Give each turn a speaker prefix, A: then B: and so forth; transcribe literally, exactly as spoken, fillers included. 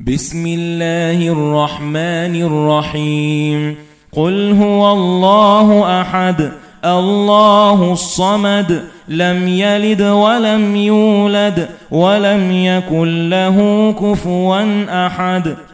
A: بسم الله الرحمن الرحيم قل هو الله أحد الله الصمد لم يلد ولم يولد ولم يكن له كفوا أحد